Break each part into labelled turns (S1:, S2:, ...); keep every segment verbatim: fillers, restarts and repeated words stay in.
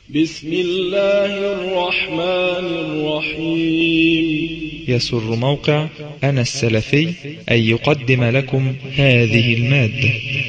S1: بسم الله الرحمن الرحيم.
S2: يسر موقع أنا السلفي أن يقدم لكم هذه المادة.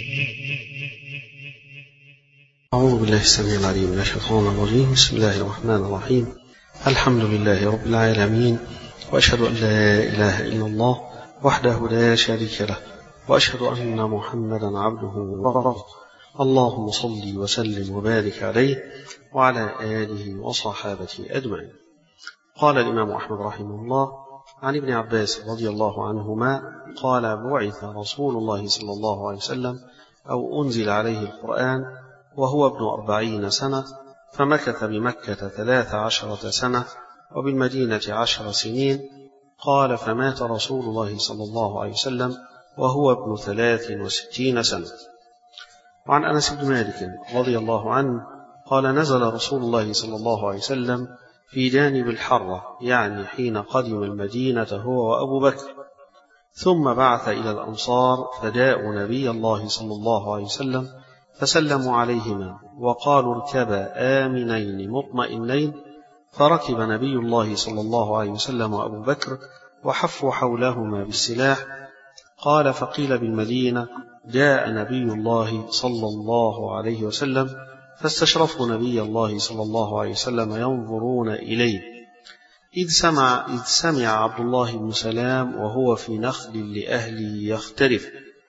S3: أعوذ بالله السميع العليم من الشيطان الرجيم. بسم الله الرحمن الرحيم. الحمد لله رب العالمين، وأشهد أن لا إله إلا الله وحده لا شريك له، وأشهد أن محمدا عبده ورسوله. اللهم صل وسلم وبارك عليه وعلى آله وصحابته أجمعين. قال الإمام أحمد رحمه الله عن ابن عباس رضي الله عنهما قال: بعث رسول الله صلى الله عليه وسلم أو أنزل عليه القرآن وهو ابن أربعين سنة، فمكث بمكة ثلاث عشرة سنة وبالمدينة عشر سنين. قال: فمات رسول الله صلى الله عليه وسلم وهو ابن ثلاث وستين سنة. وعن أنس بن مالك رضي الله عنه قال: نزل رسول الله صلى الله عليه وسلم في جانب الحرة، يعني حين قدم المدينة هو وأبو بكر، ثم بعث إلى الأنصار فجاءوا نبي الله صلى الله عليه وسلم فسلموا عليهما وقالوا: اركبا آمنين مطمئنين. فركب نبي الله صلى الله عليه وسلم وأبو بكر وحفوا حولهما بالسلاح. قال: فقيل بالمدينة: جاء نبي الله صلى الله عليه وسلم، فاستشرفوا نبي الله صلى الله عليه وسلم ينظرون إليه، إذ سمع, إذ سمع عبد الله بن سلام وهو في نخل لأهله يختلف،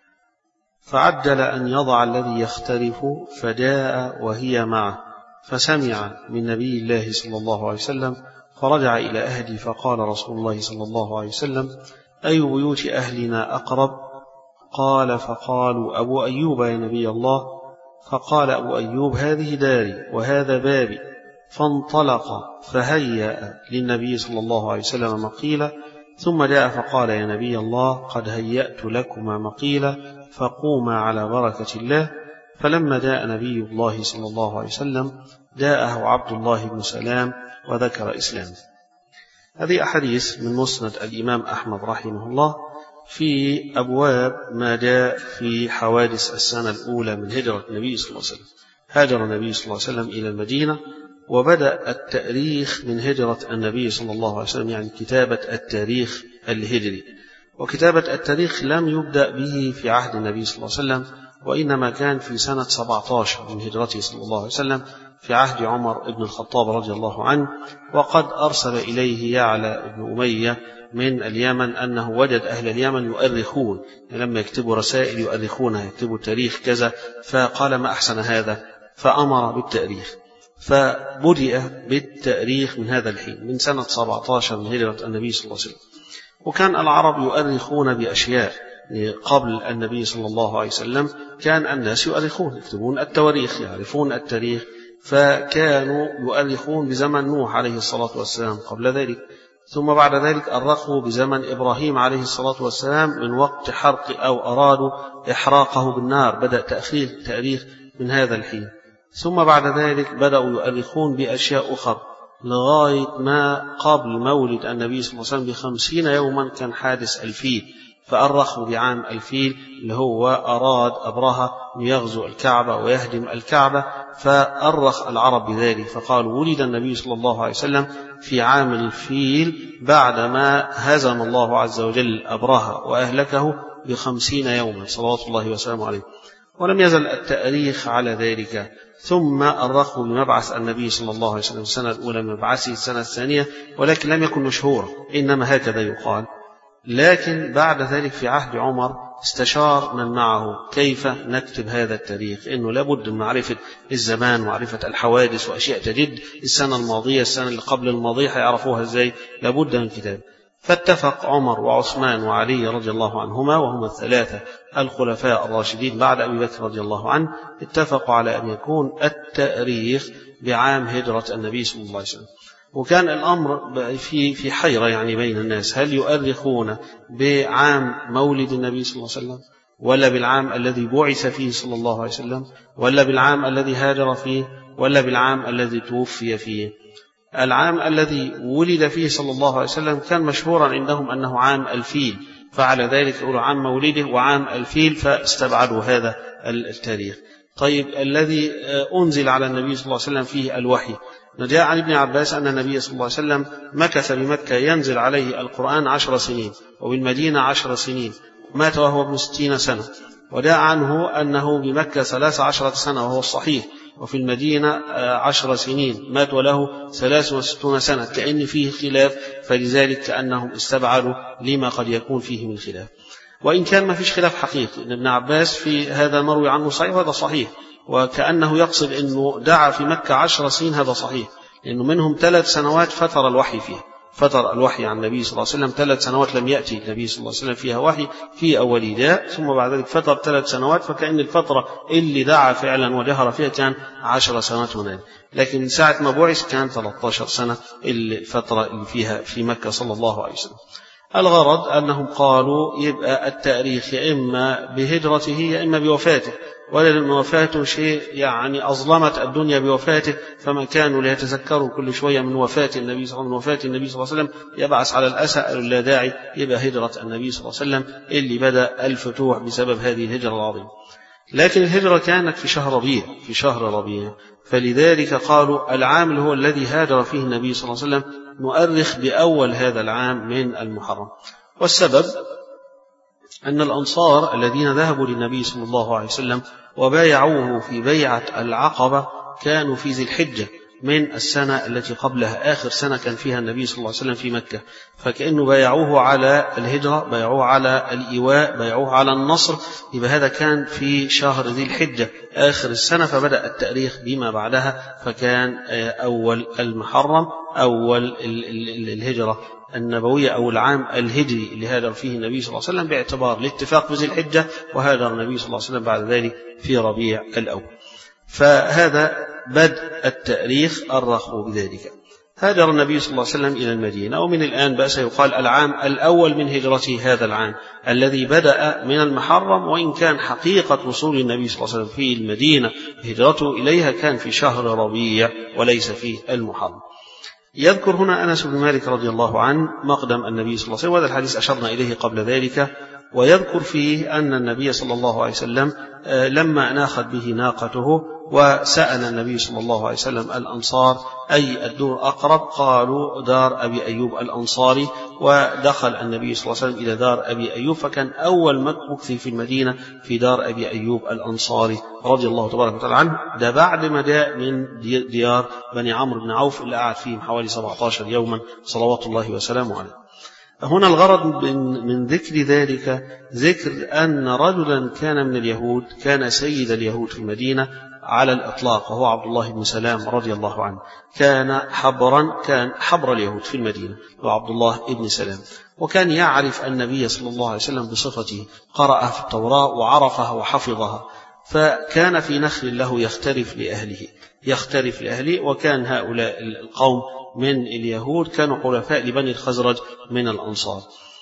S3: فعجل أن يضع الذي يختلف، فجاء وهي معه، فسمع من نبي الله صلى الله عليه وسلم، فرجع إلى أهله، فقال رسول الله صلى الله عليه وسلم: أي بيوت أهلنا أقرب؟ قال: فقالوا: أبو أيوب يا نبي الله. فقال أبو أيوب: هذه داري وهذا بابي. فانطلق فهيأ للنبي صلى الله عليه وسلم مقيلة، ثم جاء فقال: يا نبي الله، قد هيأت لكما مقيلة، فقوما على بركة الله. فلما جاء نبي الله صلى الله عليه وسلم جاءه عبد الله بن سلام وذكر إسلامه. هذه أحاديث من مسند الإمام أحمد رحمه الله في أبواب ما جاء في حوادث السنة الأولى من هجرة النبي صلى الله عليه وسلم. هاجر النبي صلى الله عليه وسلم إلى المدينة، وبدأ التاريخ من هجرة النبي صلى الله عليه وسلم، يعني كتابة التاريخ الهجري. وكتابة التاريخ لم يبدأ به في عهد النبي صلى الله عليه وسلم، وإنما كان في سنة سبعة عشر من هجرته صلى الله عليه وسلم في عهد عمر بن الخطاب رضي الله عنه. وقد أرسل إليه يعلى بن أمية من اليمن أنه وجد أهل اليمن يؤرخون، لما يكتبوا رسائل يؤرخونها، يكتبوا تاريخ كذا، فقال: ما أحسن هذا، فأمر بالتاريخ. فبدأ بالتاريخ من هذا الحين، من سنة سبعة عشر من هجرة النبي صلى الله عليه وسلم. وكان العرب يؤرخون بأشياء قبل النبي صلى الله عليه وسلم، كان الناس يؤرخون، يكتبون التواريخ، يعرفون التاريخ، فكانوا يؤرخون بزمن نوح عليه الصلاة والسلام قبل ذلك، ثم بعد ذلك أرخوا بزمن إبراهيم عليه الصلاة والسلام من وقت حرق أو أرادوا إحراقه بالنار، بدأ تأخير التاريخ من هذا الحين. ثم بعد ذلك بدأوا يؤرخون بأشياء أخرى لغاية ما قبل مولد النبي صلى الله عليه وسلم بخمسين يوما كان حادث الفيل، فأرخوا بعام الفيل اللي هو أراد أبرهة أن يغزو الكعبة ويهدم الكعبة، فأرخ العرب بذلك، فقالوا: ولد النبي صلى الله عليه وسلم في عام الفيل بعدما هزم الله عز وجل أبرهة وأهلكه بخمسين يوما صلوات الله وسلامه عليه. ولم يزل التاريخ على ذلك. ثم أرخوا بمبعث النبي صلى الله عليه وسلم السنة الأولى من مبعثه السنة الثانية، ولكن لم يكن مشهورا، إنما هكذا يقال. لكن بعد ذلك في عهد عمر استشار من معه كيف نكتب هذا التاريخ، إنه لابد من معرفة الزمان ومعرفة الحوادث وأشياء تجد السنة الماضية السنة اللي قبل الماضية هيعرفوها إزاي، لابد من كتاب. فاتفق عمر وعثمان وعلي رضي الله عنهما، وهما الثلاثة الخلفاء الراشدين بعد أبي بكر رضي الله عنه، اتفقوا على أن يكون التاريخ بعام هجرة النبي صلى الله عليه وسلم. وكان الأمر في في حيرة يعني بين الناس، هل يؤرخون بعام مولد النبي صلى الله عليه وسلم، ولا بالعام الذي بعث فيه صلى الله عليه وسلم، ولا بالعام الذي هاجر فيه، ولا بالعام الذي توفي فيه؟ العام الذي ولد فيه صلى الله عليه وسلم كان مشهورا عندهم أنه عام الفيل، فعلى ذلك يقولوا عام مولده وعام الفيل، فاستبعدوا هذا التاريخ. طيب الذي أنزل على النبي صلى الله عليه وسلم فيه الوحي، جاء عن ابن عباس أن النبي صلى الله عليه وسلم مكث بمكة ينزل عليه القرآن عشر سنين، وبالمدينة عشر سنين، مات وهو ابن ستين سنة. وداء عنه أنه بمكة ثلاث عشرة سنة وهو الصحيح، وفي المدينة عشر سنين، مات وله ثلاث وستون سنة، كأن فيه خلاف، فلذلك كأنهم استبعدوا لما قد يكون فيه من خلاف. وإن كان ما فيش خلاف حقيقي، إن ابن عباس في هذا مروي عنه صحيح وهذا صحيح، وكأنه يقصد أنه دعا في مكة عشر سنين، هذا صحيح، لأنه منهم ثلاث سنوات فتر الوحي فيها، فتر الوحي عن النبي صلى الله عليه وسلم ثلاث سنوات لم يأتي النبي صلى الله عليه وسلم فيها وحي في أول داء، ثم بعد ذلك فتر ثلاث سنوات، فكأن الفترة اللي دعا فعلا وجهر فيها كان عشر سنوات هناك، لكن من ساعة ما بعث كان ثلاثة عشر سنة الفترة اللي فيها في مكة صلى الله عليه وسلم. الغرض أنهم قالوا يبقى التاريخ يا إما بهجرته يا إما بوفاته، ولأن وفاته شيء يعني أظلمت الدنيا بوفاته، فما كانوا ليتذكروا كل شوية من وفاة النبي صلى الله عليه وسلم، من وفاة النبي صلى الله عليه وسلم يبعث على الأسى لا داعي، يبقى هجرة النبي صلى الله عليه وسلم اللي بدأ الفتوح بسبب هذه الهجرة العظيمة. لكن الهجرة كانت في شهر ربيع، في شهر ربيع، فلذلك قالوا العام اللي هو الذي هاجر فيه النبي صلى الله عليه وسلم نؤرخ بأول هذا العام من المحرم. والسبب أن الأنصار الذين ذهبوا للنبي صلى الله عليه وسلم وبايعوه في بيعة العقبة كانوا في ذي الحجة من السنة التي قبلها، آخر سنة كان فيها النبي صلى الله عليه وسلم في مكة، فكأنه بايعوه على الهجرة، بايعوه على الإيواء، بايعوه على النصر، يبقى هذا كان في شهر ذي الحجة آخر السنة، فبدأ التاريخ بما بعدها، فكان أول المحرم أول الهجرة النبوية أو العام الهجري اللي هاجر فيه النبي صلى الله عليه وسلم، باعتبار الاتفاق بذي الحجة، وهاجر النبي صلى الله عليه وسلم بعد ذلك في ربيع الأول. فهذا بدء التاريخ أرخوا بذلك. هاجر النبي صلى الله عليه وسلم إلى المدينة، ومن الآن بأس يقال العام الأول من هجرته هذا العام الذي بدأ من المحرم، وإن كان حقيقة وصول النبي صلى الله عليه وسلم في المدينة هجرته إليها كان في شهر ربيع وليس في المحرم. يذكر هنا أنس بن مالك رضي الله عنه مقدم النبي صلى الله عليه وسلم، وهذا الحديث أشرنا إليه قبل ذلك، ويذكر فيه أن النبي صلى الله عليه وسلم لما ناخت به ناقته وسأل النبي صلى الله عليه وسلم الأنصار أي الدور أقرب، قالوا دار أبي أيوب الأنصاري، ودخل النبي صلى الله عليه وسلم إلى دار أبي أيوب، فكان أول مكث في المدينة في دار أبي أيوب الأنصاري رضي الله تبارك وتعالى عنه. ده بعد ما جاء من ديار بني عمرو بن عوف اللي قعد فيهم حوالي سبعة عشر يوما صلوات الله وسلامه عليه. هنا الغرض من ذكر ذلك ذكر أن رجلا كان من اليهود، كان سيد اليهود في المدينة على الإطلاق، وهو عبد الله بن سلام رضي الله عنه، كان حبرا، كان حبر اليهود في المدينة، هو عبد الله بن سلام، وكان يعرف النبي صلى الله عليه وسلم بصفته، قرأ في التوراة وعرفها وحفظها، فكان في نخل له يختلف لأهله يختلف لأهله وكان هؤلاء القوم من اليهود كانوا حلفاء لبني الخزرج من الأنصار.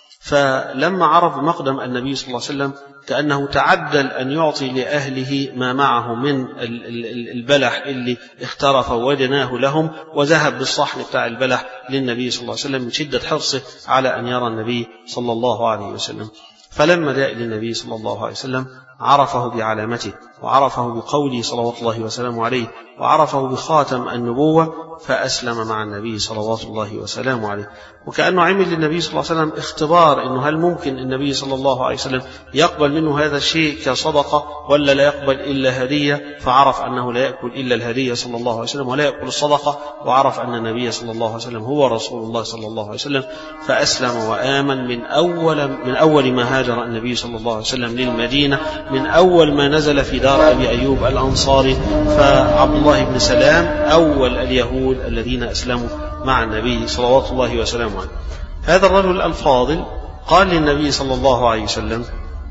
S3: فلما عرف مقدم النبي صلى الله عليه وسلم كأنه تعدل أن يعطي لأهله ما معه من البلح اللي اخترف وجناه لهم، وذهب بالصحن بتاع البلح للنبي صلى الله عليه وسلم من شدة حرصه على أن يرى النبي صلى الله عليه وسلم. فلما جاء للنبي صلى الله عليه وسلم عرفه بعلامته، وعرفه بقوله صلوات الله وسلامه عليه، وعرفه بخاتم النبوة، فأسلم مع النبي صلوات الله وسلامه عليه. وكأنه عمل للنبي صلى الله عليه وسلم اختبار إنه هل ممكن النبي صلى الله عليه وسلم يقبل منه هذا الشيء كصدقة ولا لا يقبل إلا هدية، فعرف أنه لا يأكل إلا الهدية صلى الله عليه وسلم ولا يأكل الصدقة، وعرف أن النبي صلى الله عليه وسلم هو رسول الله صلى الله عليه وسلم، فأسلم وآمن من أول من أول ما هاجر النبي صلى الله عليه وسلم للمدينة، من أول ما نزل في دار أبي أيوب الأنصاري. فعبد الله بن سلام أول اليهود الذين أسلموا مع النبي صلوات الله وسلامه عليه. هذا الرجل الفاضل قال للنبي صلى الله عليه وسلم: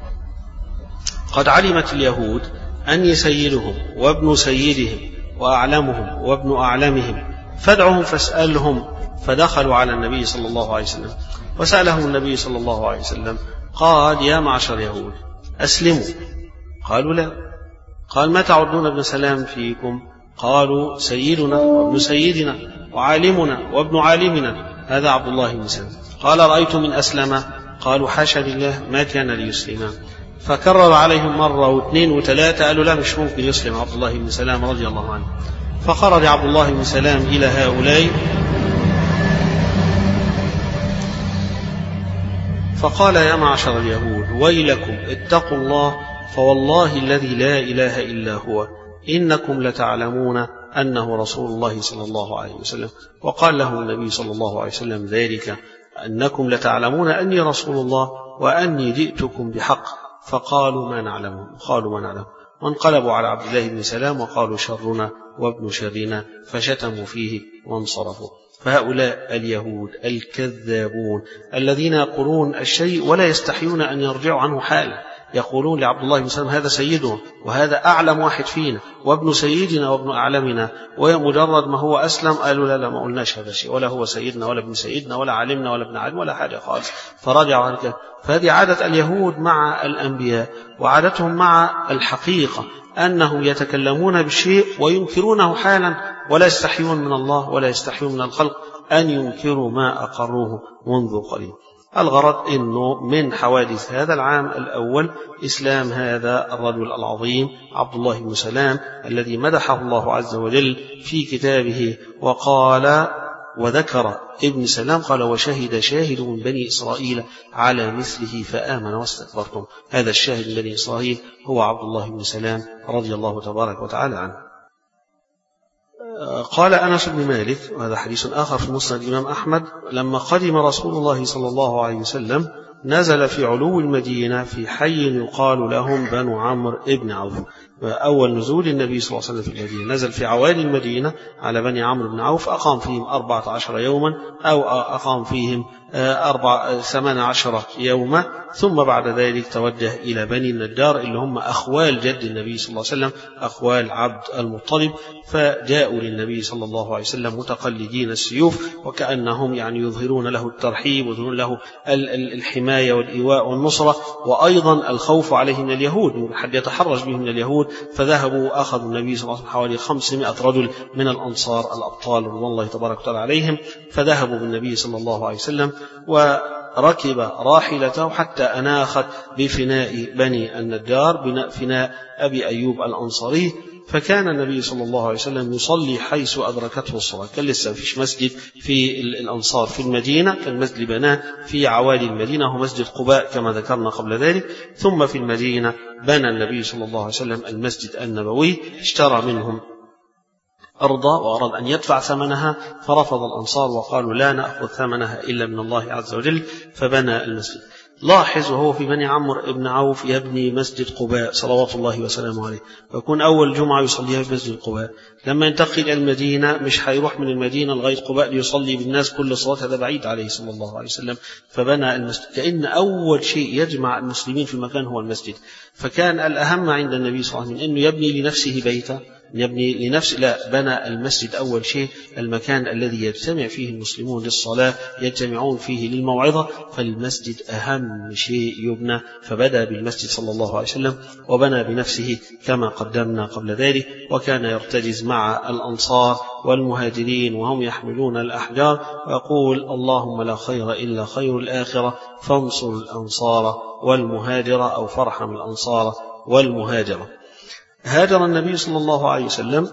S3: قد علمت اليهود أني سيدهم وابن سيدهم وأعلمهم وابن أعلمهم، فادعهم فاسألهم. فدخلوا على النبي صلى الله عليه وسلم وسألهم النبي صلى الله عليه وسلم، قال: يا معشر يهود أسلموا. قالوا: لا. قال: ما تعدون ابن سلام فيكم؟ قالوا: سيدنا وابن سيدنا وعالمنا وابن عالمنا، هذا عبد الله بن سلام. قال: رأيت من أسلم؟ قالوا: حاشا لله ما كان ليسلما. فكرر عليهم مرة واثنين وثلاثة، قالوا لا مش ممكن يسلم عبد الله بن سلام رضي الله عنه. فخرج عبد الله بن سلام إلى هؤلاء فقال يا معشر اليهود ويلكم اتقوا الله، فوالله الذي لا إله إلا هو إنكم لتعلمون أنه رسول الله صلى الله عليه وسلم. وقال له النبي صلى الله عليه وسلم ذلك أنكم لتعلمون أني رسول الله وأني جئتكم بحق. فقالوا ما نعلمه قالوا ما نعلمه وانقلبوا على عبد الله بن سلام وقالوا شرنا وابن شرنا، فشتموا فيه وانصرفوا. فهؤلاء اليهود الكذابون الذين يقولون الشيء ولا يستحيون أن يرجعوا عنه حالا، يقولون لعبد الله بن سلام هذا سيدنا وهذا أعلم واحد فينا وابن سيدنا وابن أعلمنا، ومجرد ما هو أسلم قالوا لا لا ما قلناش هذا شيء، ولا هو سيدنا ولا ابن سيدنا ولا علمنا ولا ابن علم ولا حاجة خالص، فرجعوا عن كده. فهذه عادة اليهود مع الأنبياء، وعادتهم مع الحقيقة أنهم يتكلمون بشيء وينكرونه حالا، ولا يستحيون من الله ولا يستحيون من الخلق أن ينكروا ما أقروه منذ قليل. الغرض أنه من حوادث هذا العام الأول إسلام هذا الرجل العظيم عبد الله بن سلام الذي مدحه الله عز وجل في كتابه، وقال وذكر ابن سلام قال وشهد شاهد من بني إسرائيل على مثله فآمن واستكبرتم. هذا الشاهد من بني إسرائيل هو عبد الله بن سلام رضي الله تبارك وتعالى عنه. قال أنس بن مالك، وهذا حديث آخر في مسند الإمام أحمد، لما قدم رسول الله صلى الله عليه وسلم نزل في علو المدينة في حي يقال لهم بنو عمرو ابن عوف. أول نزول النبي صلى الله عليه وسلم في المدينة نزل في عوالي المدينة على بني عمرو بن عوف، أقام فيهم أربعة عشر يوما أو أقام فيهم أربع ثمان عشر يوما، ثم بعد ذلك توجه إلى بني النجار اللي هم أخوال جد النبي صلى الله عليه وسلم، أخوال عبد المطلب، فجاءوا للنبي صلى الله عليه وسلم متقلدين السيوف، وكأنهم يعني يظهرون له الترحيب ويظهرون له الحماية والإيواء والنصرة، وأيضا الخوف عليه من اليهود، حد يتحرج به من اليهود. فذهبوا أخذوا النبي صلى الله عليه وسلم حوالي خمسمائة رجل من الأنصار الأبطال رضوان الله تبارك وتعالى عليهم، فذهبوا بالنبي صلى الله عليه وسلم وركب راحلته حتى أناخت بفناء بني النجار، بناء فناء أبي أيوب الأنصاري. فكان النبي صلى الله عليه وسلم يصلي حيث أدركته الصلاة، كان لسه فيش مسجد في الأنصار في المدينة، كان مسجد بناه في عوالي المدينة هو مسجد قباء كما ذكرنا قبل ذلك. ثم في المدينة بنى النبي صلى الله عليه وسلم المسجد النبوي، اشترى منهم أرضا وأراد أن يدفع ثمنها، فرفض الأنصار وقالوا لا نأخذ ثمنها إلا من الله عز وجل، فبنى المسجد. لاحظ وهو في بني عمرو ابن عوف يبني مسجد قباء صلوات الله وسلامه عليه، ويكون أول جمعة يصليها في مسجد قباء. لما ينتقل إلى المدينة مش هيروح من المدينة لغاية قباء ليصلي بالناس كل صلاة، هذا بعيد عليه صلى الله عليه وسلم، فبنى المسجد، كأن أول شيء يجمع المسلمين في المكان هو المسجد. فكان الأهم عند النبي صلى الله عليه وسلم أنه يبني لنفسه بيتا، يبني لنفسه، لا، بنى المسجد أول شيء المكان الذي يجتمع فيه المسلمون للصلاة، يجتمعون فيه للموعظة، فالمسجد أهم شيء يبنى، فبدأ بالمسجد صلى الله عليه وسلم وبنى بنفسه كما قدمنا قبل ذلك. وكان يرتجز مع الأنصار والمهاجرين وهم يحملون الأحجار ويقول اللهم لا خير إلا خير الآخرة فانصر الأنصار والمهاجرة، أو فارحم الأنصار والمهاجرة. هاجر النبي صلى الله عليه وسلم،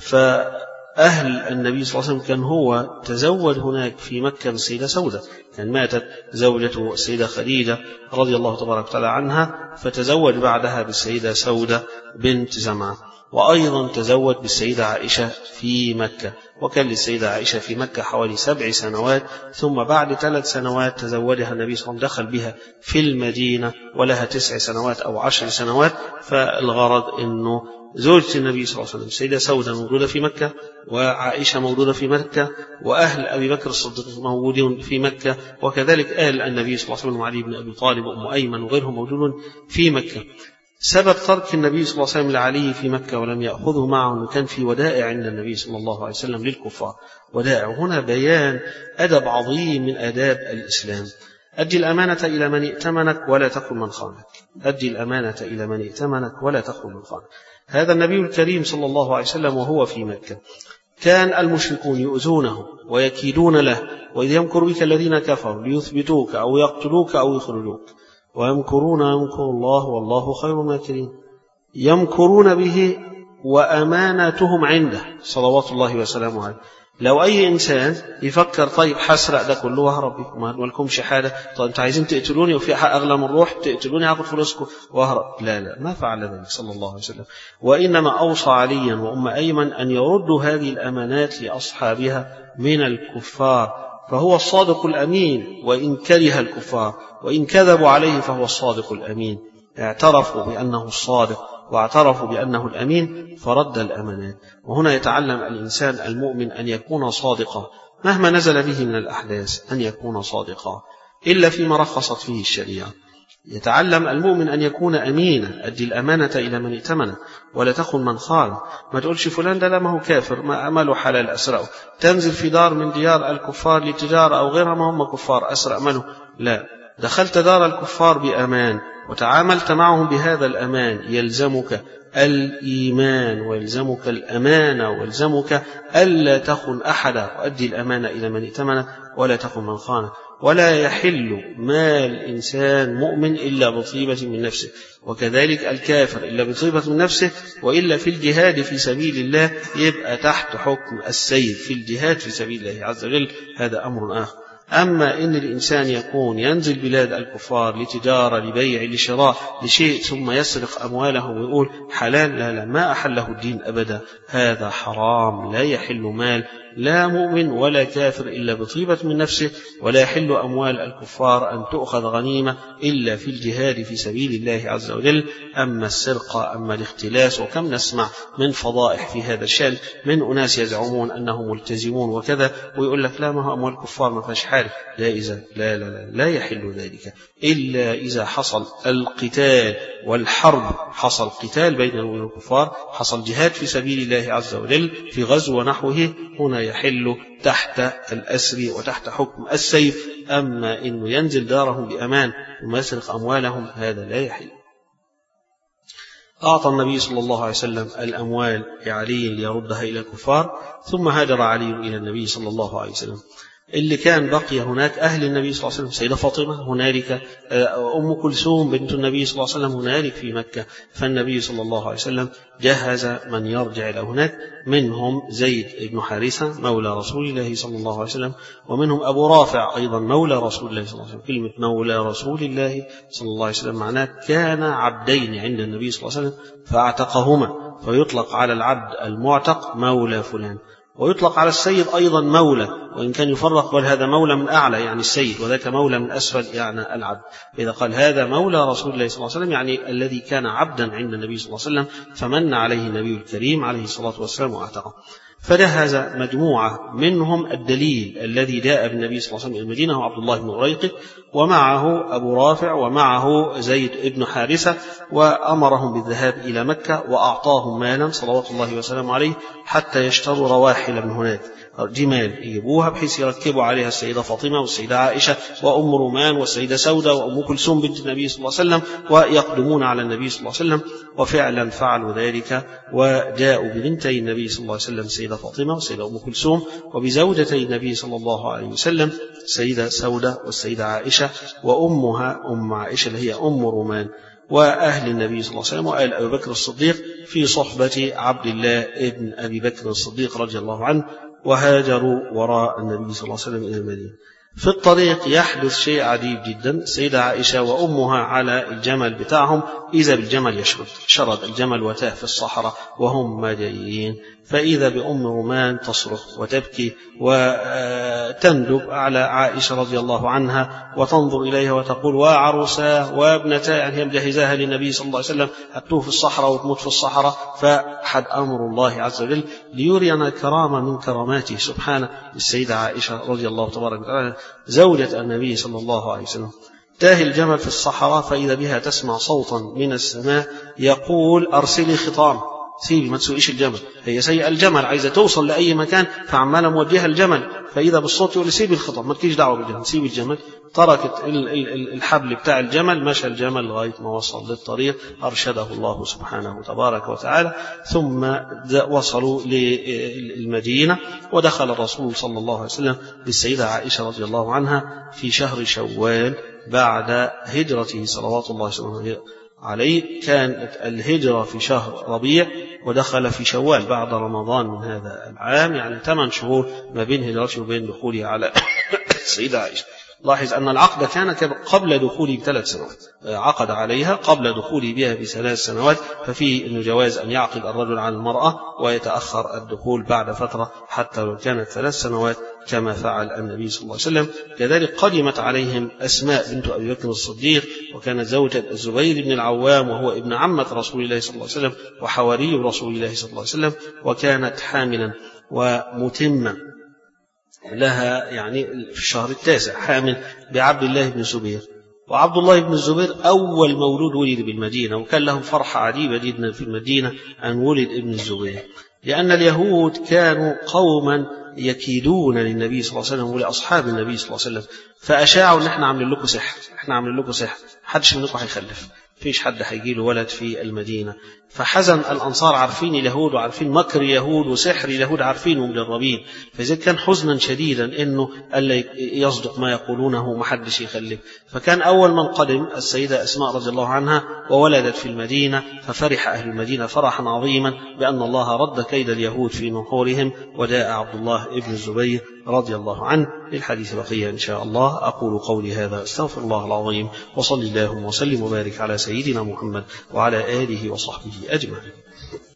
S3: فأهل النبي صلى الله عليه وسلم كان هو تزوج هناك في مكة بالسيدة سودة، كان ماتت زوجته السيدة خديجة رضي الله تبارك وتعالى عنها، فتزوج بعدها بالسيدة سودة بنت زمعة، وأيضا تزوج بالسيدة عائشة في مكة، وكان للسيدة عائشة في مكة حوالي سبع سنوات، ثم بعد ثلاث سنوات تزوجها النبي صلى الله عليه وسلم، دخل بها في المدينة ولها تسع سنوات أو عشر سنوات. فالغرض أنه زوجة النبي صلى الله عليه وسلم السيدة سودة موجودة في مكة، وعائشة موجودة في مكة، وأهل أبي بكر الصديق موجودون في مكة، وكذلك أهل النبي صلى الله عليه وسلم وعلي بن أبي طالب وأم أيمن وغيرهم موجودون في مكة. سبب ترك النبي صلى الله عليه وسلم لعلي في مكة ولم يأخذه معه أنه كان في ودائع عند النبي صلى الله عليه وسلم للكفار، ودائع هنا بيان أدب عظيم من آداب الإسلام. أدي الأمانة إلى من ائتمنك ولا تخن من خانك، أدي الأمانة إلى من ائتمنك ولا تخن من خانك. هذا النبي الكريم صلى الله عليه وسلم وهو في مكة كان المشركون يؤذونه ويكيدون له، وإذ يمكر بك الذين كفروا ليثبتوك أو يقتلوك أو يخرجوك، ويمكرون يمكر الله والله خير الماكرين. يمكرون به وأمانتهم عنده صلوات الله وسلامه عليه. لو أي إنسان يفكر طيب حسرق ده كله وهرب بكم ما لكمش حاجة، طيب أنتوا عايزين تقتلوني وفي حق أغلى من روح، تقتلوني هاخد فلوسكم وهرب. لا لا، ما فعل ذلك صلى الله عليه وسلم، وإنما أوصى عليا وأم أيمن أن يردوا هذه الأمانات لأصحابها من الكفار، فهو الصادق الأمين وإن كره الكفار، وإن كذبوا عليه فهو الصادق الأمين. اعترفوا بأنه الصادق واعترفوا بأنه الأمين فرد الأمانات. وهنا يتعلم الإنسان المؤمن أن يكون صادقا مهما نزل به من الأحداث، أن يكون صادقا إلا فيما رخصت فيه الشريعة. يتعلم المؤمن أن يكون أمينا، أدي الأمانة إلى من ائتمنه ولا تخن من خان. ما تقولش فلان ده لما هو كافر ما عمله حلال أسرقه، تنزل في دار من ديار الكفار لتجارة أو غيرها ما هم كفار أسرق منه، لا، دخلت دار الكفار بأمان وتعاملت معهم بهذا الأمان، يلزمك الإيمان ويلزمك الأمانة ويلزمك ألا تخن أحدا، وأدي الأمانة إلى من ائتمنه ولا تخن من خانه. ولا يحل مال إنسان مؤمن إلا بطيبة من نفسه، وكذلك الكافر إلا بطيبة من نفسه، وإلا في الجهاد في سبيل الله يبقى تحت حكم السيف في الجهاد في سبيل الله عز وجل، هذا أمر آخر. أما إن الإنسان يكون ينزل بلاد الكفار لتجارة لبيع لشراء لشيء ثم يسرق أموالهم ويقول حلال، لا لا، ما أحله الدين أبدا، هذا حرام. لا يحل مال لا مؤمن ولا كافر إلا بطيبة من نفسه، ولا يحل أموال الكفار أن تؤخذ غنيمة إلا في الجهاد في سبيل الله عز وجل. أما السرقة أما الاختلاس، وكم نسمع من فضائح في هذا الشأن من أناس يزعمون أنهم ملتزمون وكذا، ويقول لك لا، ما هو أموال الكفار ما فيهاش حال، لا إذا لا لا لا لا يحل ذلك إلا إذا حصل القتال والحرب، حصل قتال بين الكفار، حصل جهاد في سبيل الله عز وجل في غزو ونحوه، هنا يحل تحت الأسر وتحت حكم السيف. أما إنه ينزل دارهم بأمان وما يسرق أموالهم هذا لا يحل. أعطى النبي صلى الله عليه وسلم الأموال لعلي ليردها إلى الكفار، ثم هاجر علي إلى النبي صلى الله عليه وسلم. اللي كان بقي هناك أهل النبي صلى الله عليه وسلم، سيدة فاطمة هنالك، أم كلثوم بنت النبي صلى الله عليه وسلم هنالك في مكة. فالنبي صلى الله عليه وسلم جهز من يرجع إلى هناك، منهم زيد بن حارثة مولى رسول الله صلى الله عليه وسلم، ومنهم أبو رافع أيضا مولى رسول الله صلى الله عليه وسلم. كلمة مولى رسول الله صلى الله عليه وسلم معناه كان عبدين عند النبي صلى الله عليه وسلم فاعتقهما، فيطلق على العبد المعتق مولى فلان، ويطلق على السيد أيضا مولى، وإن كان يفرق قال هذا مولى من أعلى يعني السيد، وذاك مولى من أسفل يعني العبد. إذا قال هذا مولى رسول الله صلى الله عليه وسلم يعني الذي كان عبدا عند النبي صلى الله عليه وسلم فمن عليه النبي الكريم عليه الصلاة والسلام واعتقه. فجهز مجموعة منهم الدليل الذي جاء بالنبي صلى الله عليه وسلم إلى المدينة هو عبد الله بن أريقط، ومعه أبو رافع، ومعه زيد بن حارثة، وأمرهم بالذهاب إلى مكة وأعطاهم مالا صلوات الله وسلامه عليه حتى يشتروا رواحل من هناك، جمال يجيبوها بحيث يركبوا عليها السيدة فاطمة والسيدة عائشة وأم رومان والسيدة سودة وأم كلثوم بنت النبي صلى الله عليه وسلم، ويقدمون على النبي صلى الله عليه وسلم. وفعلا فعلوا ذلك، وجاءوا ببنتي النبي صلى الله عليه وسلم السيدة فاطمة والسيدة أم كلثوم، وبزوجتي النبي صلى الله عليه وسلم السيدة سودة والسيدة عائشة، وأمها أم عائشة اللي هي أم رومان، وأهل النبي صلى الله عليه وسلم وآل أبي بكر الصديق في صحبة عبد الله ابن أبي بكر الصديق رضي الله عنه، وهاجروا وراء النبي صلى الله عليه وسلم إلى المدينة. في الطريق يحدث شيء عجيب جدا، السيدة عائشة وأمها على الجمل بتاعهم، إذا بالجمل يشرد، شرد الجمل وتاه في الصحراء وهم جايين، فإذا بأم رومان تصرخ وتبكي وتندب على عائشة رضي الله عنها وتنظر إليها وتقول وعروسا وابنتا، يعني هي مجهزاها للنبي صلى الله عليه وسلم هتوه في الصحراء وتموت في الصحراء. فحد أمر الله عز وجل ليرينا كرامة من كراماته سبحانه. السيدة عائشة رضي الله تبارك وتعالى زوجة النبي صلى الله عليه وسلم تاه الجمل في الصحراء، فإذا بها تسمع صوتا من السماء يقول أرسلي خطام، سيبي ما تسوقيش الجمل، هي سيئة الجمل عايزة توصل لأي مكان فعمالة موجهة الجمل، فإذا بالصوت يقول سيبي الخطب ما تكيش دعوة بالجمل، سيبي الجمل. تركت الحبل بتاع الجمل، مشى الجمل لغاية ما وصل للطريق، أرشده الله سبحانه تبارك وتعالى. ثم وصلوا للمدينة، ودخل الرسول صلى الله عليه وسلم بالسيدة عائشة رضي الله عنها في شهر شوال بعد هجرته صلوات الله وسلامه عليه. كانت الهجرة في شهر ربيع، ودخل في شوال بعد رمضان من هذا العام، يعني ثمان شهور ما بين هجرته وبين دخوله على السيدة عائشة. لاحظ أن العقد كان قبل دخوله بثلاث سنوات، عقد عليها قبل دخوله بها بثلاث سنوات، ففيه أنه جواز أن يعقد الرجل على المرأة ويتأخر الدخول بعد فترة حتى لو كانت ثلاث سنوات كما فعل النبي صلى الله عليه وسلم. كذلك قدمت عليهم أسماء بنت أبي بكر الصديق، وكانت زوجة الزبير بن العوام، وهو ابن عمة رسول الله صلى الله عليه وسلم وحواري رسول الله صلى الله عليه وسلم، وكانت حاملا ومتمة لها يعني في الشهر التاسع، حامل بعبد الله بن الزبير. وعبد الله بن الزبير أول مولود ولد بالمدينة، وكان لهم فرحة عجيبة جدا في المدينة أن ولد ابن الزبير، لأن اليهود كانوا قوما يكيدون للنبي صلى الله عليه وسلم ولأصحاب النبي صلى الله عليه وسلم، فأشاعوا أن احنا عاملين لكم سحر، احنا عاملين لكم سحر، محدش منكم هيخلف، فيش حد هيجي له ولد في المدينة. فحزن الأنصار، عارفين اليهود وعارفين مكر اليهود وسحر اليهود، عارفينه مجربين، فإذا كان حزنا شديدا إنه ألا يصدق ما يقولونه ومحدش يخلف. فكان أول من قدم السيدة أسماء رضي الله عنها وولدت في المدينة، ففرح أهل المدينة فرحا عظيما بأن الله رد كيد اليهود في نحورهم، وجاء عبد الله ابن الزبير رضي الله عنه. للحديث بقية إن شاء الله. أقول قولي هذا، استغفر الله العظيم، وصلي اللهم وسلم وبارك على سيدنا محمد وعلى آله وصحبه أجمعين.